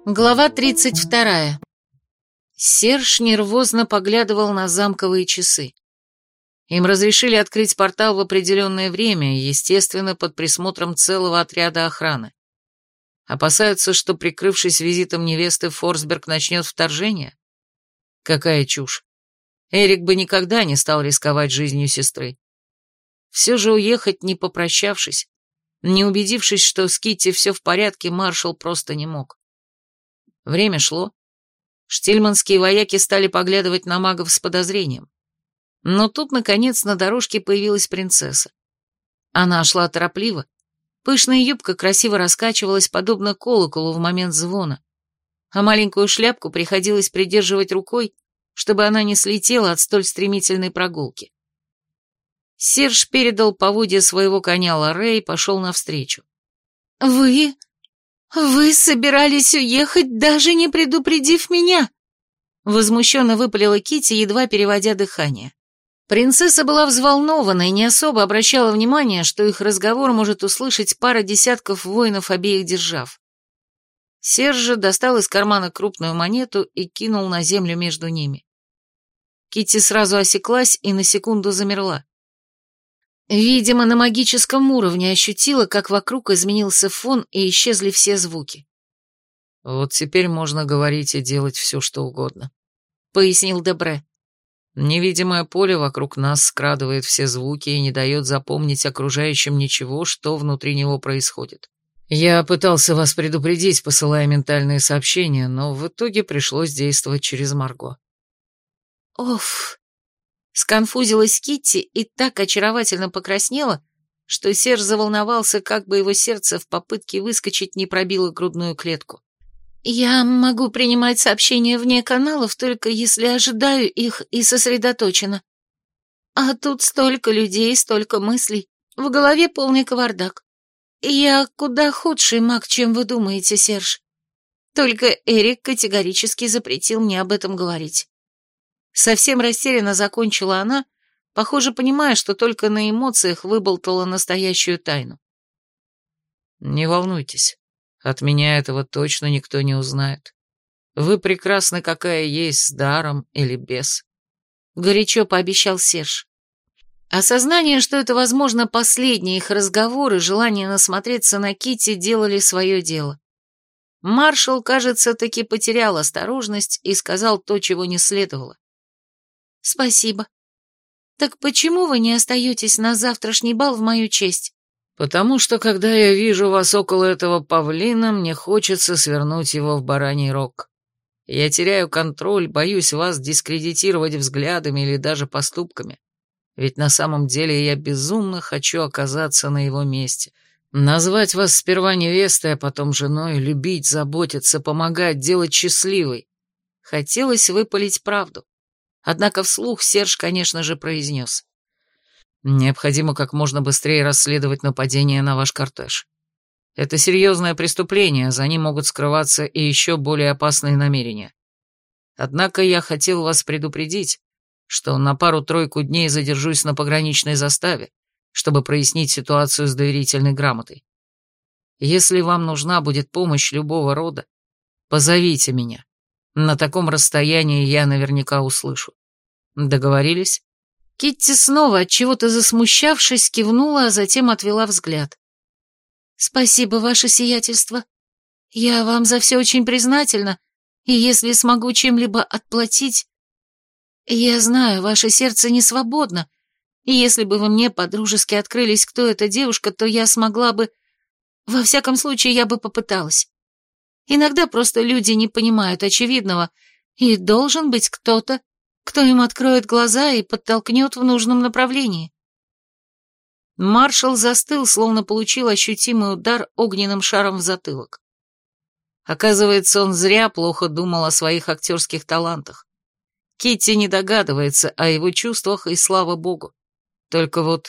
Глава 32. Серж нервозно поглядывал на замковые часы. Им разрешили открыть портал в определенное время, естественно, под присмотром целого отряда охраны. Опасаются, что, прикрывшись визитом невесты, Форсберг начнет вторжение? Какая чушь. Эрик бы никогда не стал рисковать жизнью сестры. Все же уехать, не попрощавшись, не убедившись, что с Китти все в порядке, маршал просто не мог. Время шло. Штильманские вояки стали поглядывать на магов с подозрением. Но тут, наконец, на дорожке появилась принцесса. Она шла торопливо. Пышная юбка красиво раскачивалась, подобно колоколу в момент звона, а маленькую шляпку приходилось придерживать рукой, чтобы она не слетела от столь стремительной прогулки. Серж передал поводья своего коня Лоре и пошел навстречу. «Вы собирались уехать, даже не предупредив меня?» Возмущенно выпалила Китти, едва переводя дыхание. Принцесса была взволнована и не особо обращала внимания, что их разговор может услышать пара десятков воинов обеих держав. Серж же достал из кармана крупную монету и кинул на землю между ними. Китти сразу осеклась и на секунду замерла. Видимо, на магическом уровне ощутила, как вокруг изменился фон и исчезли все звуки. «Вот теперь можно говорить и делать все, что угодно», — пояснил Дебре. «Невидимое поле вокруг нас скрадывает все звуки и не дает запомнить окружающим ничего, что внутри него происходит. Я пытался вас предупредить, посылая ментальные сообщения, но в итоге пришлось действовать через Марго». «Оф!» Сконфузилась Китти и так очаровательно покраснела, что Серж заволновался, как бы его сердце в попытке выскочить не пробило грудную клетку. «Я могу принимать сообщения вне каналов, только если ожидаю их и сосредоточена. А тут столько людей, столько мыслей, в голове полный кавардак. Я куда худший маг, чем вы думаете, Серж. Только Эрик категорически запретил мне об этом говорить». Совсем растерянно закончила она, похоже, понимая, что только на эмоциях выболтала настоящую тайну. «Не волнуйтесь, от меня этого точно никто не узнает. Вы прекрасны, какая есть, с даром или без», — горячо пообещал Серж. Осознание, что это, возможно, последний их разговор и желание насмотреться на Китти делали свое дело. Маршал, кажется, таки потерял осторожность и сказал то, чего не следовало. «Спасибо. Так почему вы не остаетесь на завтрашний бал в мою честь?» «Потому что, когда я вижу вас около этого павлина, мне хочется свернуть его в бараний рог. Я теряю контроль, боюсь вас дискредитировать взглядами или даже поступками. Ведь на самом деле я безумно хочу оказаться на его месте. Назвать вас сперва невестой, а потом женой, любить, заботиться, помогать, делать счастливой». Хотелось выпалить правду. Однако вслух Серж, конечно же, произнес. «Необходимо как можно быстрее расследовать нападение на ваш кортеж. Это серьезное преступление, за ним могут скрываться и еще более опасные намерения. Однако я хотел вас предупредить, что на пару-тройку дней задержусь на пограничной заставе, чтобы прояснить ситуацию с доверительной грамотой. Если вам нужна будет помощь любого рода, позовите меня. На таком расстоянии я наверняка услышу. Договорились?» Китти снова, отчего-то засмущавшись, кивнула, а затем отвела взгляд. «Спасибо, ваше сиятельство. Я вам за все очень признательна, и если смогу чем-либо отплатить... Я знаю, ваше сердце не свободно, и если бы вы мне по-дружески открылись, кто эта девушка, то я смогла бы... Во всяком случае, я бы попыталась. Иногда просто люди не понимают очевидного, и должен быть кто-то, кто им откроет глаза и подтолкнет в нужном направлении». Маршал застыл, словно получил ощутимый удар огненным шаром в затылок. Оказывается, он зря плохо думал о своих актерских талантах. Китти не догадывается о его чувствах, и слава богу. Только вот...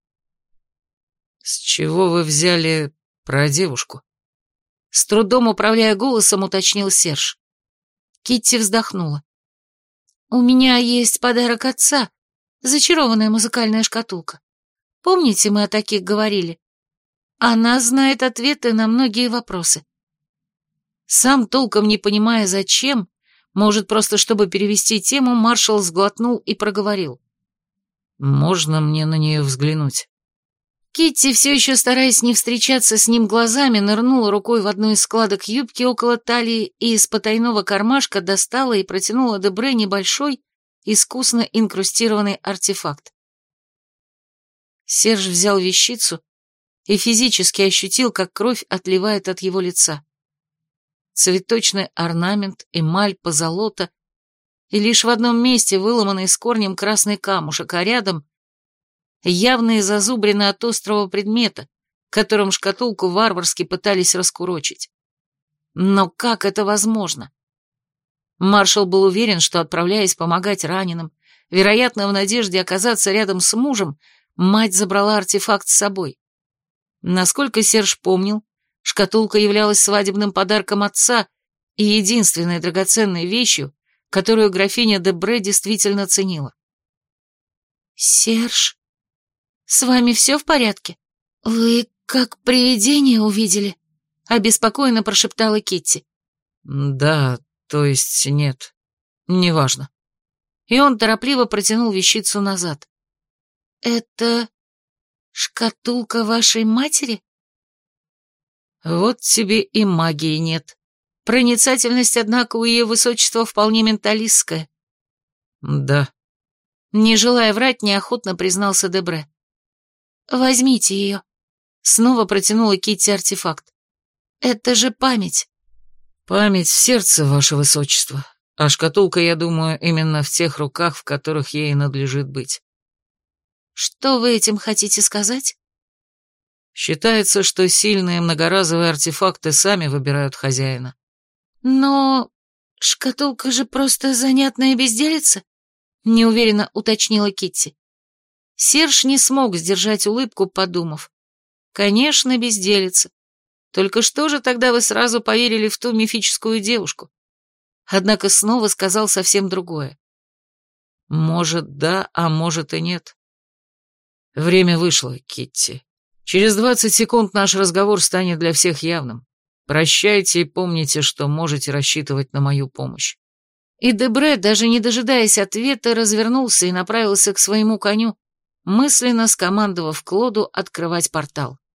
«С чего вы взяли про девушку?» С трудом управляя голосом, уточнил Серж. Китти вздохнула. «У меня есть подарок отца, зачарованная музыкальная шкатулка. Помните, мы о таких говорили? Она знает ответы на многие вопросы». Сам толком не понимая зачем, может, просто чтобы перевести тему, маршал сглотнул и проговорил. «Можно мне на нее взглянуть?» Китти, все еще стараясь не встречаться с ним глазами, нырнула рукой в одну из складок юбки около талии и из потайного кармашка достала и протянула Дебре небольшой, искусно инкрустированный артефакт. Серж взял вещицу и физически ощутил, как кровь отливает от его лица. Цветочный орнамент, эмаль, позолота и лишь в одном месте выломанный с корнем красный камушек, а рядом явные зазубрины от острого предмета, которым шкатулку варварски пытались раскурочить. Но как это возможно? Маршал был уверен, что, отправляясь помогать раненым, вероятно, в надежде оказаться рядом с мужем, мать забрала артефакт с собой. Насколько Серж помнил, шкатулка являлась свадебным подарком отца и единственной драгоценной вещью, которую графиня Дебре действительно ценила. «Серж, с вами все в порядке? Вы как привидение увидели?» — обеспокоенно прошептала Китти. «Да, то есть нет, неважно». И он торопливо протянул вещицу назад. «Это шкатулка вашей матери?» «Вот тебе и магии нет». Проницательность, однако, у ее высочества вполне менталистская. «Да». Не желая врать, неохотно признался Дебре. «Возьмите ее». Снова протянула Китти артефакт. «Это же память». «Память в сердце, ваше высочество. А шкатулка, я думаю, именно в тех руках, в которых ей надлежит быть». «Что вы этим хотите сказать?» «Считается, что сильные многоразовые артефакты сами выбирают хозяина». «Но шкатулка же просто занятная безделица», — неуверенно уточнила Китти. Серж не смог сдержать улыбку, подумав. «Конечно, безделица. Только что же тогда вы сразу поверили в ту мифическую девушку?» Однако снова сказал совсем другое. «Может, да, а может и нет. Время вышло, Китти. Через 20 секунд наш разговор станет для всех явным. Прощайте и помните, что можете рассчитывать на мою помощь». И Дебре, даже не дожидаясь ответа, развернулся и направился к своему коню, мысленно скомандовав Клоду открывать портал.